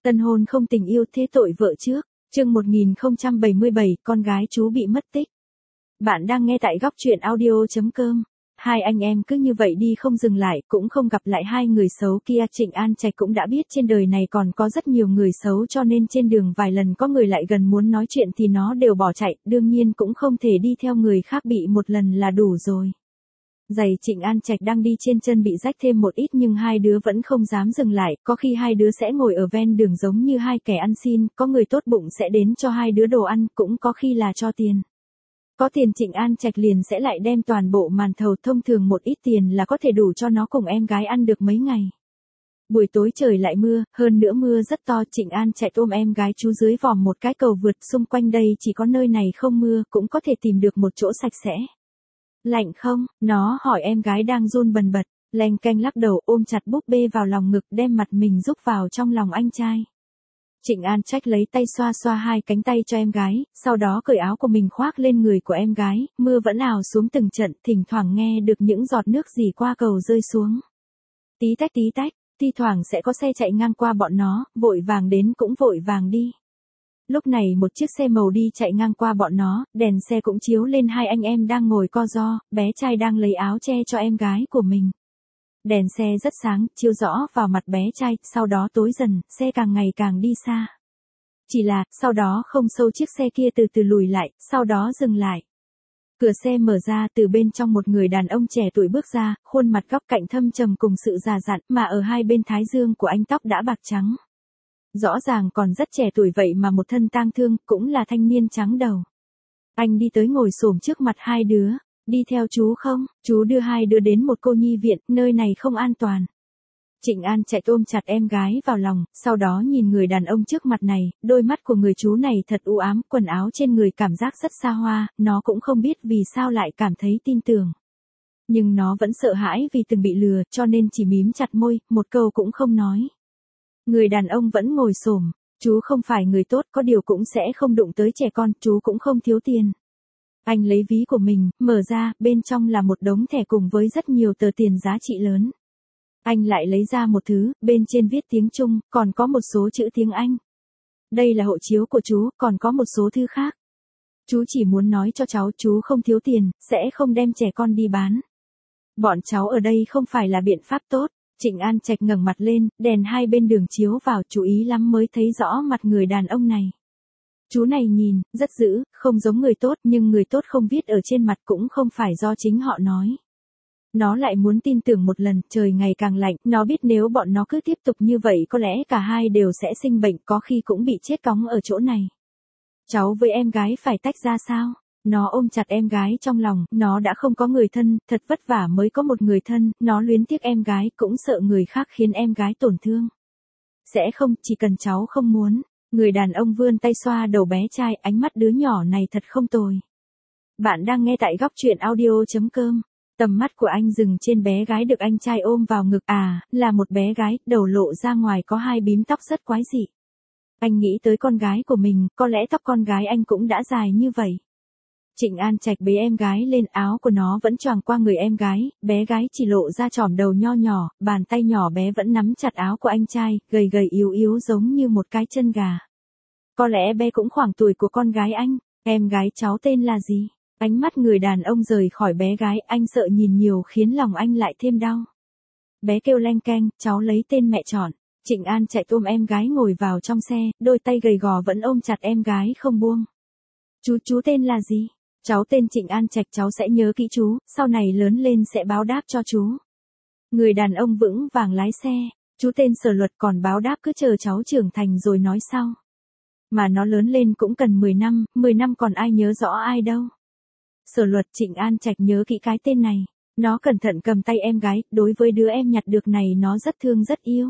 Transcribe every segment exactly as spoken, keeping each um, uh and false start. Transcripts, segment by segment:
Tân hôn không tình yêu thế tội vợ trước. Chương một nghìn không trăm bảy mươi bảy, con gái chú bị mất tích. Bạn đang nghe tại góc truyện audio chấm com. Hai anh em cứ như vậy đi không dừng lại, cũng không gặp lại hai người xấu kia. Trịnh An Trạch cũng đã biết trên đời này còn có rất nhiều người xấu, cho nên trên đường vài lần có người lại gần muốn nói chuyện thì nó đều bỏ chạy, đương nhiên cũng không thể đi theo người khác bị một lần là đủ rồi. Giày Trịnh An Trạch đang đi trên chân bị rách thêm một ít nhưng hai đứa vẫn không dám dừng lại, có khi hai đứa sẽ ngồi ở ven đường giống như hai kẻ ăn xin, có người tốt bụng sẽ đến cho hai đứa đồ ăn, cũng có khi là cho tiền. Có tiền Trịnh An Trạch liền sẽ lại đem toàn bộ màn thầu, thông thường một ít tiền là có thể đủ cho nó cùng em gái ăn được mấy ngày. Buổi tối trời lại mưa, hơn nữa mưa rất to, Trịnh An Trạch ôm em gái chú dưới vòm một cái cầu vượt, xung quanh đây chỉ có nơi này không mưa, cũng có thể tìm được một chỗ sạch sẽ. Lạnh không? Nó hỏi em gái đang run bần bật, leng keng lắc đầu, ôm chặt búp bê vào lòng ngực, đem mặt mình rúc vào trong lòng anh trai. Trịnh An Trạch lấy tay xoa xoa hai cánh tay cho em gái, sau đó cởi áo của mình khoác lên người của em gái, mưa vẫn ào xuống từng trận, thỉnh thoảng nghe được những giọt nước rỉ qua cầu rơi xuống. Tí tách tí tách, thi thoảng sẽ có xe chạy ngang qua bọn nó, vội vàng đến cũng vội vàng đi. Lúc này một chiếc xe màu đi chạy ngang qua bọn nó, đèn xe cũng chiếu lên hai anh em đang ngồi co ro, bé trai đang lấy áo che cho em gái của mình. Đèn xe rất sáng, chiếu rõ vào mặt bé trai, sau đó tối dần, xe càng ngày càng đi xa. Chỉ là, sau đó không sâu chiếc xe kia từ từ lùi lại, sau đó dừng lại. Cửa xe mở ra, từ bên trong một người đàn ông trẻ tuổi bước ra, khuôn mặt góc cạnh thâm trầm cùng sự già dặn, mà ở hai bên thái dương của anh tóc đã bạc trắng. Rõ ràng còn rất trẻ tuổi vậy mà một thân tang thương, cũng là thanh niên trắng đầu. Anh đi tới ngồi xổm trước mặt hai đứa, đi theo chú không? Chú đưa hai đứa đến một cô nhi viện, nơi này không an toàn. Trịnh An Trạch ôm chặt em gái vào lòng, sau đó nhìn người đàn ông trước mặt này, đôi mắt của người chú này thật u ám, quần áo trên người cảm giác rất xa hoa, nó cũng không biết vì sao lại cảm thấy tin tưởng. Nhưng nó vẫn sợ hãi vì từng bị lừa, cho nên chỉ mím chặt môi, một câu cũng không nói. Người đàn ông vẫn ngồi xổm, chú không phải người tốt, có điều cũng sẽ không đụng tới trẻ con, chú cũng không thiếu tiền. Anh lấy ví của mình, mở ra, bên trong là một đống thẻ cùng với rất nhiều tờ tiền giá trị lớn. Anh lại lấy ra một thứ, bên trên viết tiếng Trung, còn có một số chữ tiếng Anh. Đây là hộ chiếu của chú, còn có một số thư khác. Chú chỉ muốn nói cho cháu chú không thiếu tiền, sẽ không đem trẻ con đi bán. Bọn cháu ở đây không phải là biện pháp tốt. Trịnh An Trạch ngẩng mặt lên, đèn hai bên đường chiếu vào, chú ý lắm mới thấy rõ mặt người đàn ông này. Chú này nhìn, rất dữ, không giống người tốt, nhưng người tốt không viết ở trên mặt cũng không phải do chính họ nói. Nó lại muốn tin tưởng một lần, trời ngày càng lạnh, nó biết nếu bọn nó cứ tiếp tục như vậy có lẽ cả hai đều sẽ sinh bệnh, có khi cũng bị chết cóng ở chỗ này. Cháu với em gái phải tách ra sao? Nó ôm chặt em gái trong lòng, nó đã không có người thân, thật vất vả mới có một người thân, nó luyến tiếc em gái, cũng sợ người khác khiến em gái tổn thương. Sẽ không, chỉ cần cháu không muốn. Người đàn ông vươn tay xoa đầu bé trai, ánh mắt đứa nhỏ này thật không tồi. Bạn đang nghe tại góc truyện audio chấm com. Tầm mắt của anh dừng trên bé gái được anh trai ôm vào ngực, à, là một bé gái, đầu lộ ra ngoài có hai bím tóc rất quái dị. Anh nghĩ tới con gái của mình, có lẽ tóc con gái anh cũng đã dài như vậy. Trịnh An Trạch bế em gái lên, áo của nó vẫn choàng qua người em gái, bé gái chỉ lộ ra chòm đầu nho nhỏ, bàn tay nhỏ bé vẫn nắm chặt áo của anh trai, gầy gầy yếu yếu giống như một cái chân gà. Có lẽ bé cũng khoảng tuổi của con gái anh. Em gái cháu tên là gì? Ánh mắt người đàn ông rời khỏi bé gái, anh sợ nhìn nhiều khiến lòng anh lại thêm đau. Bé kêu leng keng, cháu lấy tên mẹ chọn. Trịnh An Trạch ôm em gái ngồi vào trong xe, đôi tay gầy gò vẫn ôm chặt em gái không buông. Chú, chú tên là gì? Cháu tên Trịnh An Trạch, cháu sẽ nhớ kỹ chú, sau này lớn lên sẽ báo đáp cho chú. Người đàn ông vững vàng lái xe, chú tên Sở Luật, còn báo đáp cứ chờ cháu trưởng thành rồi nói sau. Mà nó lớn lên cũng cần mười năm, mười năm còn ai nhớ rõ ai đâu. Sở Luật. Trịnh An Trạch nhớ kỹ cái tên này. Nó cẩn thận cầm tay em gái, đối với đứa em nhặt được này nó rất thương rất yêu.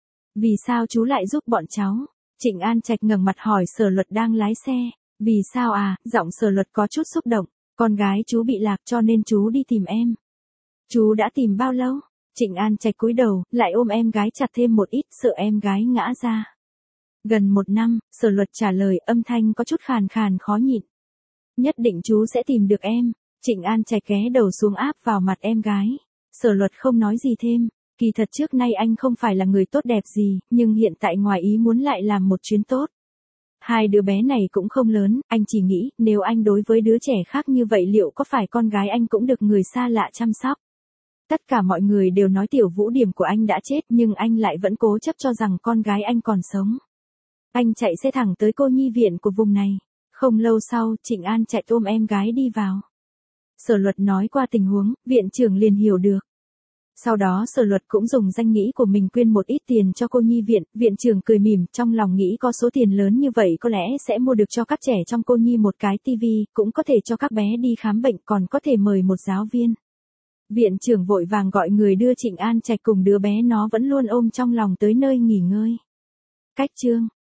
Vì sao chú lại giúp bọn cháu? Trịnh An Trạch ngẩng mặt hỏi Sở Luật đang lái xe. Vì sao à? Giọng Sở Luật có chút xúc động. Con gái chú bị lạc cho nên chú đi tìm em. Chú đã tìm bao lâu? Trịnh An Trạch cúi đầu, lại ôm em gái chặt thêm một ít, sợ em gái ngã ra. Gần một năm, Sở Luật trả lời, âm thanh có chút khàn khàn khó nhịn. Nhất định chú sẽ tìm được em. Trịnh An Trạch ghé đầu xuống áp vào mặt em gái. Sở Luật không nói gì thêm. Kỳ thật trước nay anh không phải là người tốt đẹp gì, nhưng hiện tại ngoài ý muốn lại làm một chuyến tốt. Hai đứa bé này cũng không lớn, anh chỉ nghĩ, nếu anh đối với đứa trẻ khác như vậy liệu có phải con gái anh cũng được người xa lạ chăm sóc? Tất cả mọi người đều nói Tiểu Vũ điểm của anh đã chết nhưng anh lại vẫn cố chấp cho rằng con gái anh còn sống. Anh chạy xe thẳng tới cô nhi viện của vùng này. Không lâu sau, Trịnh An chạy ôm em gái đi vào. Sở Luật nói qua tình huống, viện trưởng liền hiểu được. Sau đó Sở Luật cũng dùng danh nghĩa của mình quyên một ít tiền cho cô nhi viện, viện trưởng cười mỉm, trong lòng nghĩ có số tiền lớn như vậy có lẽ sẽ mua được cho các trẻ trong cô nhi một cái tivi, cũng có thể cho các bé đi khám bệnh, còn có thể mời một giáo viên. Viện trưởng vội vàng gọi người đưa Trịnh An Trạch cùng đứa bé nó vẫn luôn ôm trong lòng tới nơi nghỉ ngơi. Cách chương